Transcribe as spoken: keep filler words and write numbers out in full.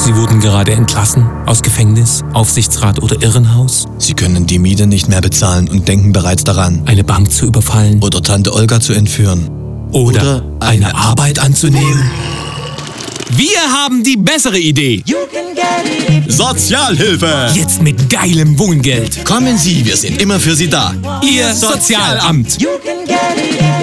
Sie wurden gerade entlassen aus Gefängnis, Aufsichtsrat oder Irrenhaus? Sie können die Miete nicht mehr bezahlen und denken bereits daran, Eine Bank zu überfallen? oder Tante Olga zu entführen. Oder, Oder eine, eine Arbeit anzunehmen? Wir haben die bessere Idee. Sozialhilfe! Jetzt mit geilem Wohngeld. Kommen Sie, wir sind immer für Sie da. Ihr Sozialamt. You can get it.